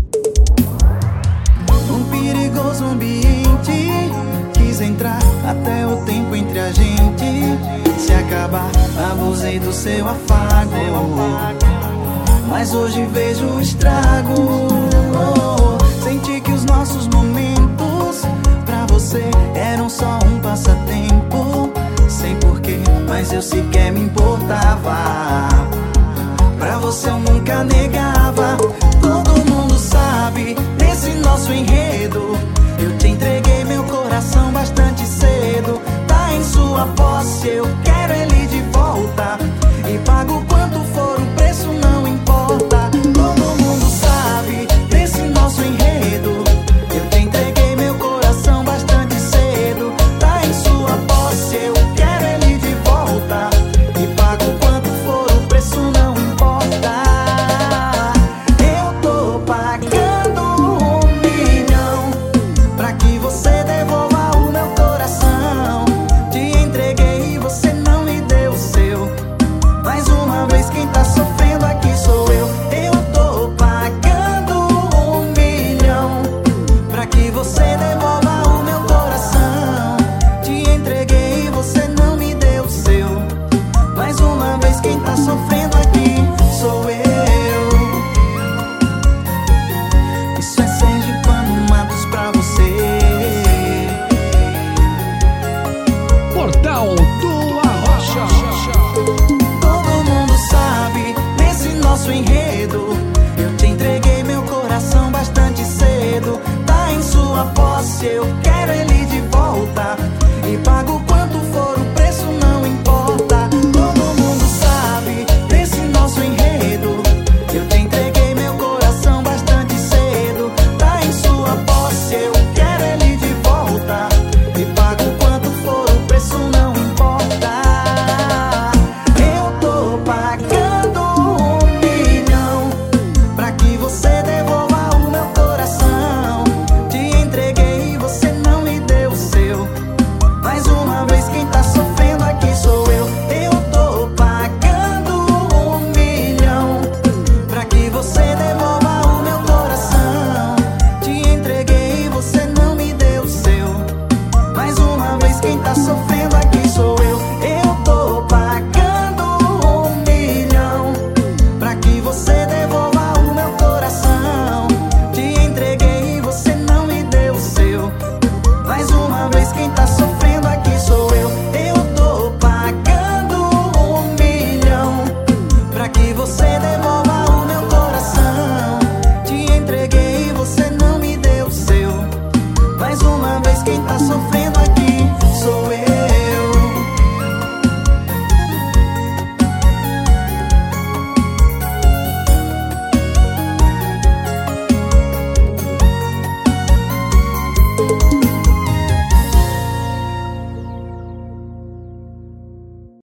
Um perigoso ambiente, quis entrar até o tempo entre a gente se acabar. Abusei do seu afago, mas hoje vejo o estrago. Senti que os nossos momentos pra você eram só um passatempo. Sei porquê, mas eu sequer me importava. Pra você eu nunca negava.